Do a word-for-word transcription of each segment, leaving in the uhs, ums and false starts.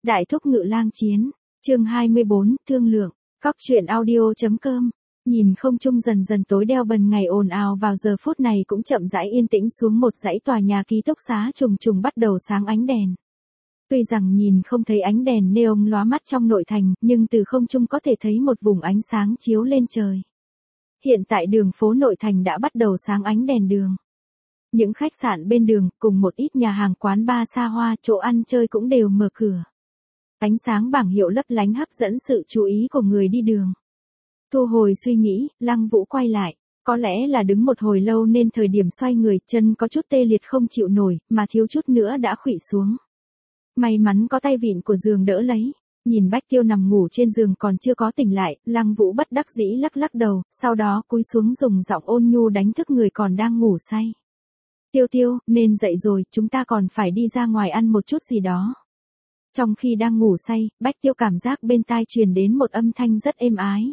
Đại thúc ngự lang chiến, chương hai mươi bốn, thương lượng, cóc truyện audio.com. Nhìn không trung dần dần tối đeo bần ngày ồn ào vào giờ phút này cũng chậm rãi yên tĩnh xuống, một dãy tòa nhà ký túc xá trùng trùng bắt đầu sáng ánh đèn. Tuy rằng nhìn không thấy ánh đèn neon lóa mắt trong nội thành, nhưng từ không trung có thể thấy một vùng ánh sáng chiếu lên trời. Hiện tại đường phố nội thành đã bắt đầu sáng ánh đèn đường. Những khách sạn bên đường, cùng một ít nhà hàng quán bar xa hoa, chỗ ăn chơi cũng đều mở cửa. Ánh sáng bảng hiệu lấp lánh hấp dẫn sự chú ý của người đi đường. Thu hồi suy nghĩ, Lăng Vũ quay lại. Có lẽ là đứng một hồi lâu nên thời điểm xoay người, chân có chút tê liệt không chịu nổi, mà thiếu chút nữa đã khuỵu xuống. May mắn có tay vịn của giường đỡ lấy. Nhìn Bách Tiêu nằm ngủ trên giường còn chưa có tỉnh lại, Lăng Vũ bất đắc dĩ lắc lắc đầu, sau đó cúi xuống dùng giọng ôn nhu đánh thức người còn đang ngủ say. Tiêu Tiêu, nên dậy rồi, chúng ta còn phải đi ra ngoài ăn một chút gì đó. Trong khi đang ngủ say, Bách Tiêu cảm giác bên tai truyền đến một âm thanh rất êm ái.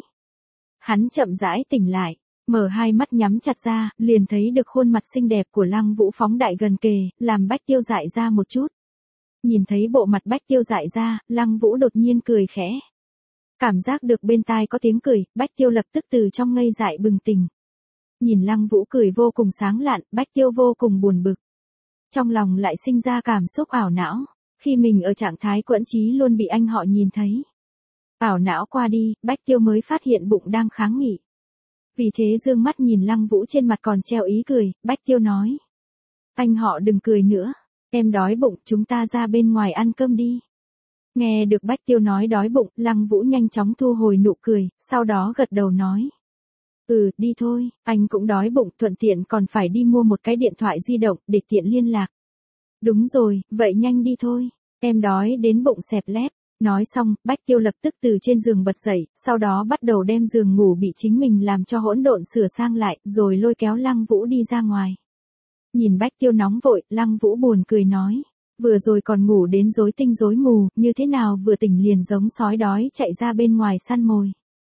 Hắn chậm rãi tỉnh lại, mở hai mắt nhắm chặt ra, liền thấy được khuôn mặt xinh đẹp của Lăng Vũ phóng đại gần kề, làm Bách Tiêu dại ra một chút. Nhìn thấy bộ mặt Bách Tiêu dại ra, Lăng Vũ đột nhiên cười khẽ. Cảm giác được bên tai có tiếng cười, Bách Tiêu lập tức từ trong ngây dại bừng tỉnh. Nhìn Lăng Vũ cười vô cùng sáng lạn, Bách Tiêu vô cùng buồn bực. Trong lòng lại sinh ra cảm xúc ảo não, khi mình ở trạng thái quẫn trí luôn bị anh họ nhìn thấy. Ảo não qua đi, Bách Tiêu mới phát hiện bụng đang kháng nghị. Vì thế dương mắt nhìn Lăng Vũ trên mặt còn treo ý cười, Bách Tiêu nói. Anh họ đừng cười nữa, em đói bụng, chúng ta ra bên ngoài ăn cơm đi. Nghe được Bách Tiêu nói đói bụng, Lăng Vũ nhanh chóng thu hồi nụ cười, sau đó gật đầu nói. Ừ, đi thôi, anh cũng đói bụng, thuận tiện còn phải đi mua một cái điện thoại di động, để tiện liên lạc. Đúng rồi, vậy nhanh đi thôi, em đói đến bụng xẹp lép. Nói xong, Bách Tiêu lập tức từ trên giường bật dậy, sau đó bắt đầu đem giường ngủ bị chính mình làm cho hỗn độn sửa sang lại, rồi lôi kéo Lăng Vũ đi ra ngoài. Nhìn Bách Tiêu nóng vội, Lăng Vũ buồn cười nói. Vừa rồi còn ngủ đến rối tinh rối mù, như thế nào vừa tỉnh liền giống sói đói chạy ra bên ngoài săn mồi.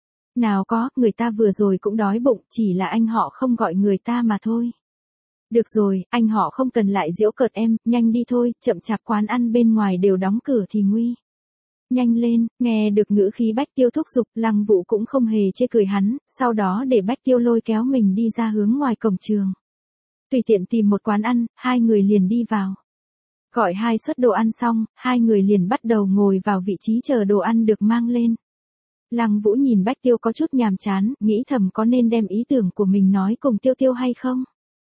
Nào có, người ta vừa rồi cũng đói bụng, chỉ là anh họ không gọi người ta mà thôi. Được rồi, anh họ không cần lại giễu cợt em, nhanh đi thôi, chậm chạp quán ăn bên ngoài đều đóng cửa thì nguy. Nhanh lên, nghe được ngữ khí Bách Tiêu thúc giục, Lăng Vũ cũng không hề chê cười hắn, sau đó để Bách Tiêu lôi kéo mình đi ra hướng ngoài cổng trường. Tùy tiện tìm một quán ăn, hai người liền đi vào. Gọi hai suất đồ ăn xong, hai người liền bắt đầu ngồi vào vị trí chờ đồ ăn được mang lên. Lăng Vũ nhìn Bách Tiêu có chút nhàm chán, nghĩ thầm có nên đem ý tưởng của mình nói cùng Tiêu Tiêu hay không.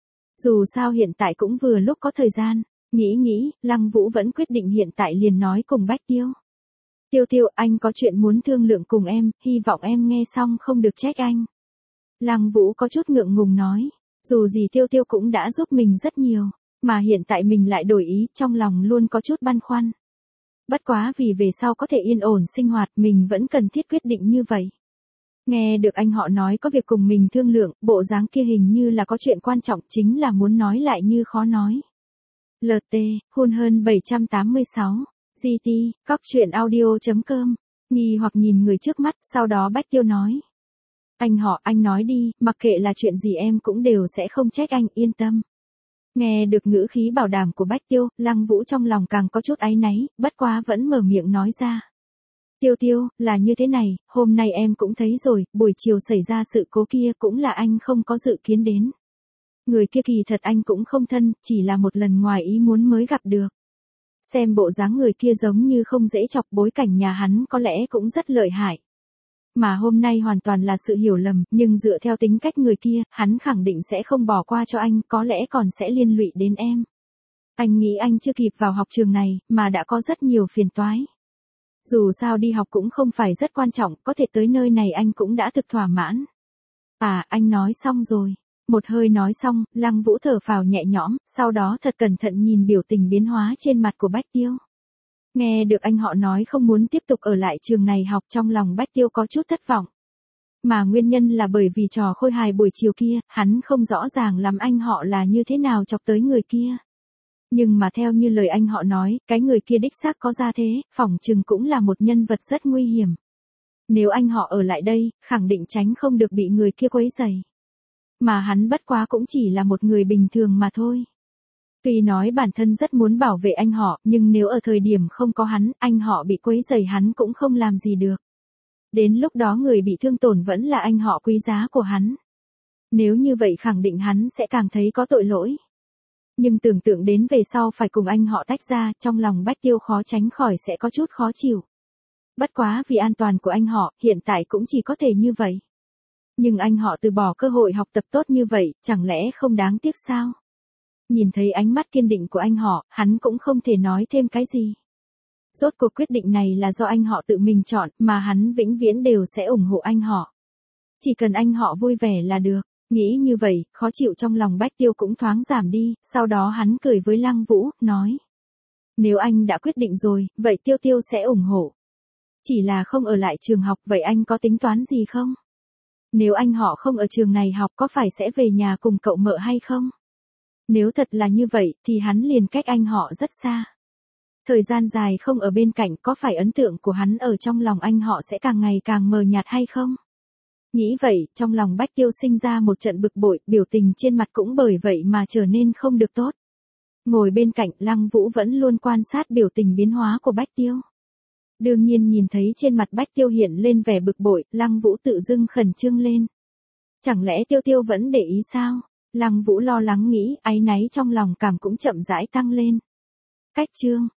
Dù sao hiện tại cũng vừa lúc có thời gian, nghĩ nghĩ, Lăng Vũ vẫn quyết định hiện tại liền nói cùng Bách Tiêu. Tiêu Tiêu, anh có chuyện muốn thương lượng cùng em, hy vọng em nghe xong không được trách anh. Lăng Vũ có chút ngượng ngùng nói, dù gì Tiêu Tiêu cũng đã giúp mình rất nhiều, mà hiện tại mình lại đổi ý, trong lòng luôn có chút băn khoăn. Bất quá vì về sau có thể yên ổn sinh hoạt, mình vẫn cần thiết quyết định như vậy. Nghe được anh họ nói có việc cùng mình thương lượng, bộ dáng kia hình như là có chuyện quan trọng, chính là muốn nói lại như khó nói. lờ tê, hun hơn bảy trăm tám mươi sáu. giê tê, cóc truyện audio.com, nghi hoặc nhìn người trước mắt, sau đó Bách Tiêu nói. Anh họ, anh nói đi, mặc kệ là chuyện gì em cũng đều sẽ không trách anh, yên tâm. Nghe được ngữ khí bảo đảm của Bách Tiêu, Lăng Vũ trong lòng càng có chút áy náy, bất quá vẫn mở miệng nói ra. Tiêu Tiêu, là như thế này, hôm nay em cũng thấy rồi, buổi chiều xảy ra sự cố kia cũng là anh không có dự kiến đến. Người kia kỳ thật anh cũng không thân, chỉ là một lần ngoài ý muốn mới gặp được. Xem bộ dáng người kia giống như không dễ chọc, bối cảnh nhà hắn có lẽ cũng rất lợi hại. Mà hôm nay hoàn toàn là sự hiểu lầm, nhưng dựa theo tính cách người kia, hắn khẳng định sẽ không bỏ qua cho anh, có lẽ còn sẽ liên lụy đến em. Anh nghĩ anh chưa kịp vào học trường này, mà đã có rất nhiều phiền toái. Dù sao đi học cũng không phải rất quan trọng, có thể tới nơi này anh cũng đã thực thỏa mãn. À, anh nói xong rồi. Một hơi nói xong, Lăng Vũ thở phào nhẹ nhõm, sau đó thật cẩn thận nhìn biểu tình biến hóa trên mặt của Bách Tiêu. Nghe được anh họ nói không muốn tiếp tục ở lại trường này học, trong lòng Bách Tiêu có chút thất vọng. Mà nguyên nhân là bởi vì trò khôi hài buổi chiều kia, hắn không rõ ràng lắm anh họ là như thế nào chọc tới người kia. Nhưng mà theo như lời anh họ nói, cái người kia đích xác có gia thế, phỏng chừng cũng là một nhân vật rất nguy hiểm. Nếu anh họ ở lại đây, khẳng định tránh không được bị người kia quấy rầy. Mà hắn bất quá cũng chỉ là một người bình thường mà thôi. Tuy nói bản thân rất muốn bảo vệ anh họ, nhưng nếu ở thời điểm không có hắn, anh họ bị quấy rầy hắn cũng không làm gì được. Đến lúc đó người bị thương tổn vẫn là anh họ quý giá của hắn. Nếu như vậy khẳng định hắn sẽ càng thấy có tội lỗi. Nhưng tưởng tượng đến về sau phải cùng anh họ tách ra, trong lòng Bách Tiêu khó tránh khỏi sẽ có chút khó chịu. Bất quá vì an toàn của anh họ, hiện tại cũng chỉ có thể như vậy. Nhưng anh họ từ bỏ cơ hội học tập tốt như vậy, chẳng lẽ không đáng tiếc sao? Nhìn thấy ánh mắt kiên định của anh họ, hắn cũng không thể nói thêm cái gì. Rốt cuộc quyết định này là do anh họ tự mình chọn, mà hắn vĩnh viễn đều sẽ ủng hộ anh họ. Chỉ cần anh họ vui vẻ là được. Nghĩ như vậy, khó chịu trong lòng Bách Tiêu cũng thoáng giảm đi, sau đó hắn cười với Lăng Vũ, nói. Nếu anh đã quyết định rồi, vậy Tiêu Tiêu sẽ ủng hộ. Chỉ là không ở lại trường học, vậy anh có tính toán gì không? Nếu anh họ không ở trường này học có phải sẽ về nhà cùng cậu mợ hay không? Nếu thật là như vậy, thì hắn liền cách anh họ rất xa. Thời gian dài không ở bên cạnh, có phải ấn tượng của hắn ở trong lòng anh họ sẽ càng ngày càng mờ nhạt hay không? Nghĩ vậy, trong lòng Bách Tiêu sinh ra một trận bực bội, biểu tình trên mặt cũng bởi vậy mà trở nên không được tốt. Ngồi bên cạnh, Lăng Vũ vẫn luôn quan sát biểu tình biến hóa của Bách Tiêu. Đương nhiên nhìn thấy trên mặt Bách Tiêu hiện lên vẻ bực bội, Lăng Vũ tự dưng khẩn trương lên. Chẳng lẽ Tiêu Tiêu vẫn để ý sao? Lăng Vũ lo lắng nghĩ, áy náy trong lòng cảm cũng chậm rãi tăng lên. Cách chương